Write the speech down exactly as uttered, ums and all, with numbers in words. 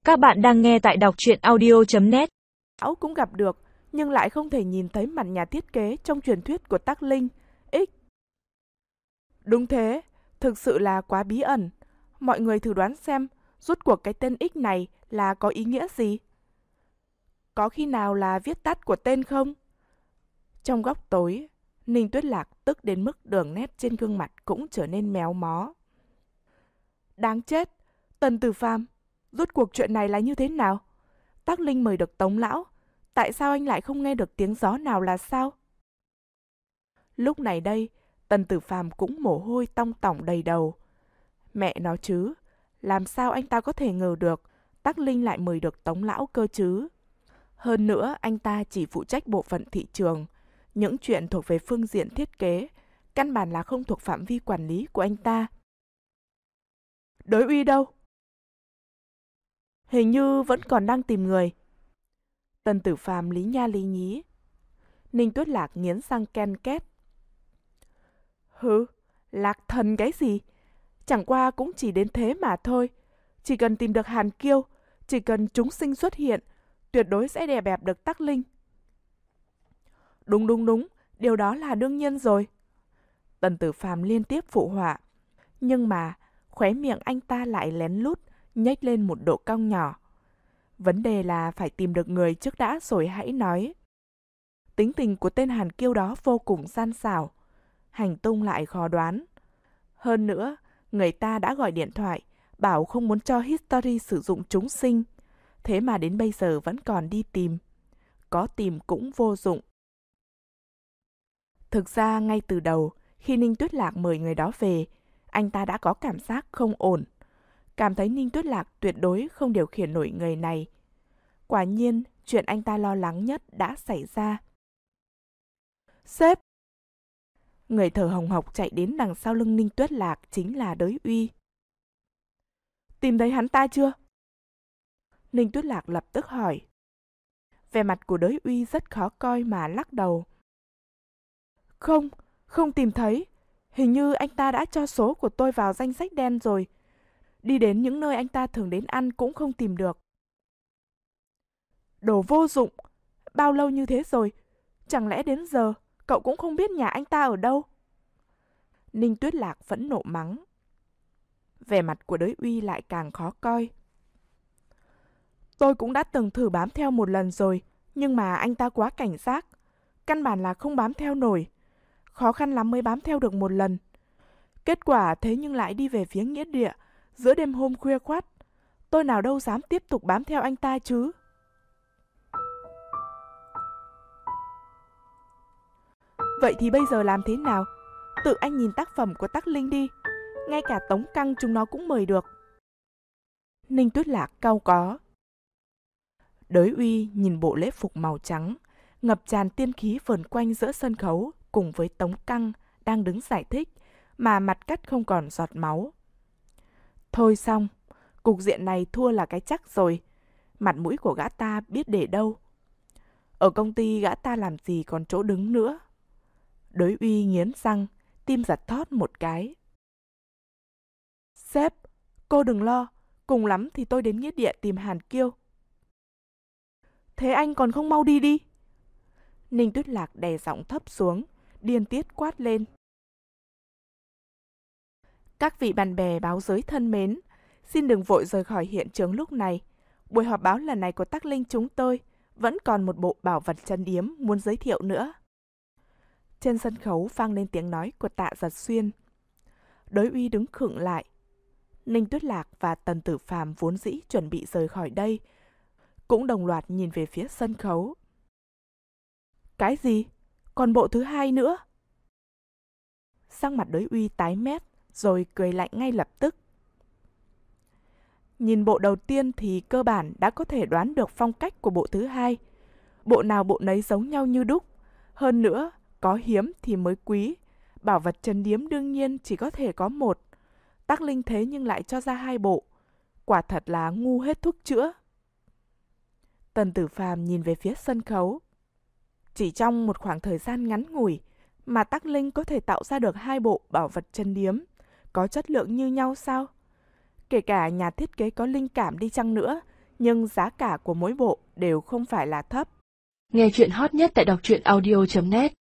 Các bạn đang nghe tại đọc truyện audio chấm net. Lão cũng gặp được, nhưng lại không thể nhìn thấy mặt nhà thiết kế trong truyền thuyết của Tắc Linh, X. Đúng thế, thực sự là quá bí ẩn. Mọi người thử đoán xem, rốt cuộc cái tên X này là có ý nghĩa gì? Có khi nào là viết tắt của tên không? Trong góc tối, Ninh Tuyết Lạc tức đến mức đường nét trên gương mặt cũng trở nên méo mó. Đáng chết, Tần Tử Phàm, rốt cuộc chuyện này là như thế nào? Tắc Linh mời được Tống lão, tại sao anh lại không nghe được tiếng gió nào là sao? Lúc này đây, Tần Tử Phàm cũng mồ hôi tong tỏng đầy đầu. Mẹ nó chứ, làm sao anh ta có thể ngờ được Tắc Linh lại mời được Tống lão cơ chứ? Hơn nữa, anh ta chỉ phụ trách bộ phận thị trường, những chuyện thuộc về phương diện thiết kế, căn bản là không thuộc phạm vi quản lý của anh ta. Đối uy đâu? Hình như vẫn còn đang tìm người. Tần Tử Phàm lý nha lý nhí. Ninh Tuyết Lạc nghiến răng ken két. Hứ, Lạc thần cái gì? Chẳng qua cũng chỉ đến thế mà thôi. Chỉ cần tìm được Hàn Kiêu, chỉ cần chúng sinh xuất hiện, tuyệt đối sẽ đè bẹp được Tắc Linh. Đúng đúng đúng, điều đó là đương nhiên rồi. Tần Tử Phàm liên tiếp phụ họa. Nhưng mà, khóe miệng anh ta lại lén lút, nhếch lên một độ cong nhỏ. Vấn đề là phải tìm được người trước đã rồi hãy nói. Tính tình của tên Hàn Kiêu đó vô cùng gian xảo, hành tung lại khó đoán. Hơn nữa, người ta đã gọi điện thoại, bảo không muốn cho History sử dụng chúng sinh. Thế mà đến bây giờ vẫn còn đi tìm. Có tìm cũng vô dụng. Thực ra ngay từ đầu, khi Ninh Tuyết Lạc mời người đó về, anh ta đã có cảm giác không ổn. Cảm thấy Ninh Tuyết Lạc tuyệt đối không điều khiển nổi người này. Quả nhiên, chuyện anh ta lo lắng nhất đã xảy ra. Sếp! Người thở hồng hộc chạy đến đằng sau lưng Ninh Tuyết Lạc chính là Đới Uy. Tìm thấy hắn ta chưa? Ninh Tuyết Lạc lập tức hỏi. Vẻ mặt của Đới Uy rất khó coi mà lắc đầu. Không, không tìm thấy. Hình như anh ta đã cho số của tôi vào danh sách đen rồi. Đi đến những nơi anh ta thường đến ăn cũng không tìm được. Đồ vô dụng! Bao lâu như thế rồi? Chẳng lẽ đến giờ cậu cũng không biết nhà anh ta ở đâu? Ninh Tuyết Lạc phẫn nộ mắng. Vẻ mặt của Đới Uy lại càng khó coi. Tôi cũng đã từng thử bám theo một lần rồi, nhưng mà anh ta quá cảnh giác. Căn bản là không bám theo nổi. Khó khăn lắm mới bám theo được một lần. Kết quả thế nhưng lại đi về phía nghĩa địa giữa đêm hôm khuya khoắt. Tôi nào đâu dám tiếp tục bám theo anh ta chứ. Vậy thì bây giờ làm thế nào? Tự anh nhìn tác phẩm của Tắc Linh đi. Ngay cả Tống Căng chúng nó cũng mời được. Ninh Tuyết Lạc cau có. Đới Uy nhìn bộ lễ phục màu trắng, ngập tràn tiên khí vờn quanh giữa sân khấu cùng với Tống Căng đang đứng giải thích mà mặt cắt không còn giọt máu. Thôi xong, cục diện này thua là cái chắc rồi. Mặt mũi của gã ta biết để đâu. Ở công ty gã ta làm gì còn chỗ đứng nữa. Đới Uy nghiến răng, tim giật thót một cái. Sếp, cô đừng lo, cùng lắm thì tôi đến nghĩa địa tìm Hàn Kiêu. Thế anh còn không mau đi đi. Ninh Tuyết Lạc đè giọng thấp xuống, điên tiết quát lên. Các vị bạn bè báo giới thân mến, xin đừng vội rời khỏi hiện trường lúc này. Buổi họp báo lần này của Tắc Linh chúng tôi vẫn còn một bộ bảo vật trân yếm muốn giới thiệu nữa. Trên sân khấu vang lên tiếng nói của Tạ Giật Xuyên. Đới Uy đứng khựng lại. Ninh Tuyết Lạc và Tần Tử Phàm vốn dĩ chuẩn bị rời khỏi đây, cũng đồng loạt nhìn về phía sân khấu. Cái gì? Còn bộ thứ hai nữa? Sắc mặt Đới Uy tái mét, rồi cười lạnh ngay lập tức. Nhìn bộ đầu tiên thì cơ bản đã có thể đoán được phong cách của bộ thứ hai. Bộ nào bộ nấy giống nhau như đúc. Hơn nữa, có hiếm thì mới quý. Bảo vật trân điếm đương nhiên chỉ có thể có một. Tắc Linh thế nhưng lại cho ra hai bộ. Quả thật là ngu hết thuốc chữa. Tần Tử Phàm nhìn về phía sân khấu. Chỉ trong một khoảng thời gian ngắn ngủi mà Tắc Linh có thể tạo ra được hai bộ bảo vật trân điếm có chất lượng như nhau sao? Kể cả nhà thiết kế có linh cảm đi chăng nữa nhưng giá cả của mỗi bộ đều không phải là thấp. Nghe chuyện hot nhất tại đọc truyện audio chấm net